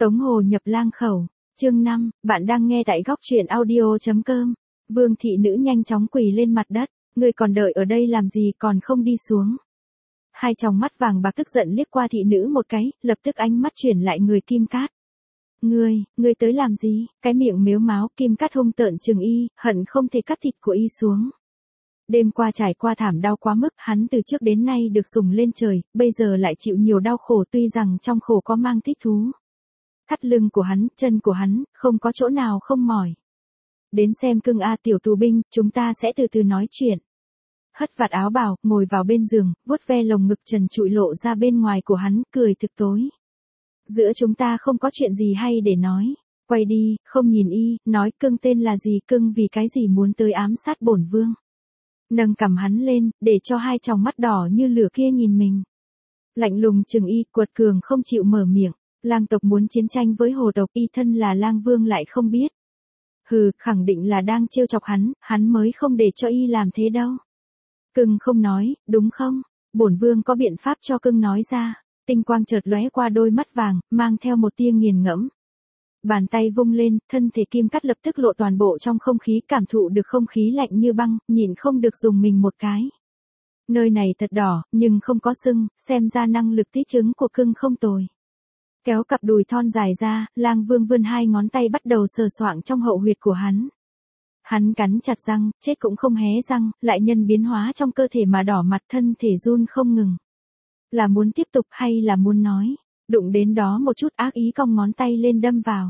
Tống Hồ nhập lang khẩu, chương 5, bạn đang nghe tại góc truyện audio.com. Vương thị nữ nhanh chóng quỳ lên mặt đất, ngươi còn đợi ở đây làm gì còn không đi xuống. Hai tròng mắt vàng bạc tức giận liếc qua thị nữ một cái, lập tức ánh mắt chuyển lại người Kim Cát. Ngươi tới làm gì? Cái miệng mếu máo Kim Cát hung tợn trừng y, hận không thể cắt thịt của y xuống. Đêm qua trải qua thảm đau quá mức, hắn từ trước đến nay được sủng lên trời, bây giờ lại chịu nhiều đau khổ, tuy rằng trong khổ có mang thích thú. Thắt lưng của hắn, chân của hắn, không có chỗ nào không mỏi. Đến xem cưng a tiểu tù binh, chúng ta sẽ từ từ nói chuyện. Hất vạt áo bào, ngồi vào bên giường, vuốt ve lồng ngực trần trụi lộ ra bên ngoài của hắn, cười thực tối. Giữa chúng ta không có chuyện gì hay để nói. Quay đi, không nhìn y, nói cưng tên là gì, cưng vì cái gì muốn tới ám sát bổn vương. Nâng cằm hắn lên, để cho hai tròng mắt đỏ như lửa kia nhìn mình. Lạnh lùng chừng y, quật cường không chịu mở miệng. Lang tộc muốn chiến tranh với hồ tộc, y thân là lang vương lại không biết. Hừ, khẳng định là đang trêu chọc hắn mới không để cho y làm thế đâu. Cưng không nói, đúng không? Bổn vương có biện pháp cho cưng nói ra. Tinh quang chợt lóe qua đôi mắt vàng, mang theo một tia nghiền ngẫm. Bàn tay vung lên, thân thể Kim Cát lập tức lộ toàn bộ trong không khí, cảm thụ được không khí lạnh như băng, nhịn không được dùng mình một cái. Nơi này thật đỏ, nhưng không có sưng, xem ra năng lực thích ứng của cưng không tồi. Kéo cặp đùi thon dài ra, lang vương vươn hai ngón tay bắt đầu sờ soạng trong hậu huyệt của hắn. Hắn cắn chặt răng, chết cũng không hé răng, lại nhân biến hóa trong cơ thể mà đỏ mặt, thân thể run không ngừng. Là muốn tiếp tục hay là muốn nói? Đụng đến đó một chút ác ý cong ngón tay lên đâm vào.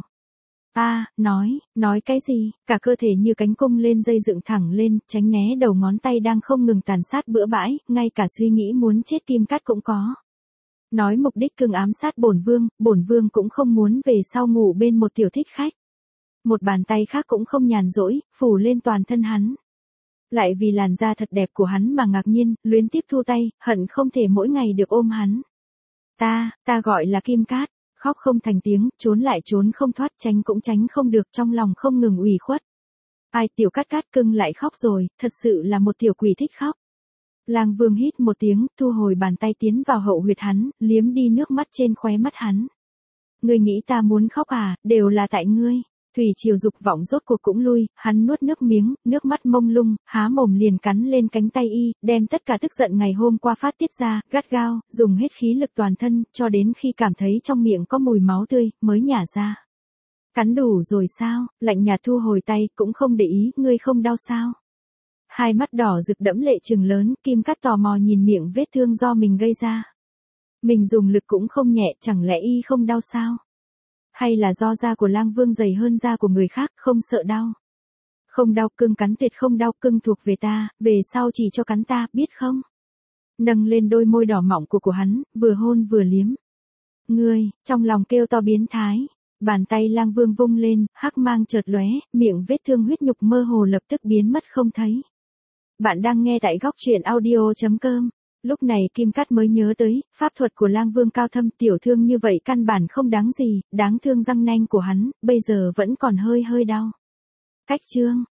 Nói cái gì? Cả cơ thể như cánh cung lên dây dựng thẳng lên, tránh né đầu ngón tay đang không ngừng tàn sát bừa bãi, ngay cả suy nghĩ muốn chết Kim Cát cũng có. Nói mục đích cưng ám sát bổn vương cũng không muốn về sau ngủ bên một tiểu thích khách. Một bàn tay khác cũng không nhàn rỗi, phủ lên toàn thân hắn. Lại vì làn da thật đẹp của hắn mà ngạc nhiên, luyến tiếp thu tay, hận không thể mỗi ngày được ôm hắn. Ta gọi là Kim Cát, khóc không thành tiếng, trốn lại trốn không thoát, tránh cũng tránh không được, trong lòng không ngừng ủy khuất. Ai tiểu Cát Cát cưng lại khóc rồi, thật sự là một tiểu quỷ thích khóc. Lang Vương hít một tiếng, thu hồi bàn tay tiến vào hậu huyệt hắn, liếm đi nước mắt trên khóe mắt hắn. Ngươi nghĩ ta muốn khóc à, đều là tại ngươi. Thủy triều dục vọng rốt cuộc cũng lui, hắn nuốt nước miếng, nước mắt mông lung, há mồm liền cắn lên cánh tay y, đem tất cả tức giận ngày hôm qua phát tiết ra, gắt gao, dùng hết khí lực toàn thân, cho đến khi cảm thấy trong miệng có mùi máu tươi, mới nhả ra. Cắn đủ rồi sao? Lạnh nhạt thu hồi tay, cũng không để ý, ngươi không đau sao? Hai mắt đỏ rực đẫm lệ trừng lớn, Kim Cát tò mò nhìn miệng vết thương do mình gây ra. Mình dùng lực cũng không nhẹ, chẳng lẽ y không đau sao? Hay là do da của lang vương dày hơn da của người khác, không sợ đau? Không đau, cưng cắn tuyệt không đau, cưng thuộc về ta, về sau chỉ cho cắn ta, biết không? Nâng lên đôi môi đỏ mọng của hắn, vừa hôn vừa liếm. Ngươi, trong lòng kêu to biến thái. Bàn tay lang vương vung lên, hắc mang chợt lóe, miệng vết thương huyết nhục mơ hồ lập tức biến mất không thấy. Bạn đang nghe tại góc truyện audio.com. Lúc này Kim Cát mới nhớ tới, pháp thuật của lang vương cao thâm, tiểu thương như vậy căn bản không đáng gì, đáng thương răng nanh của hắn, bây giờ vẫn còn hơi đau. Cách chương,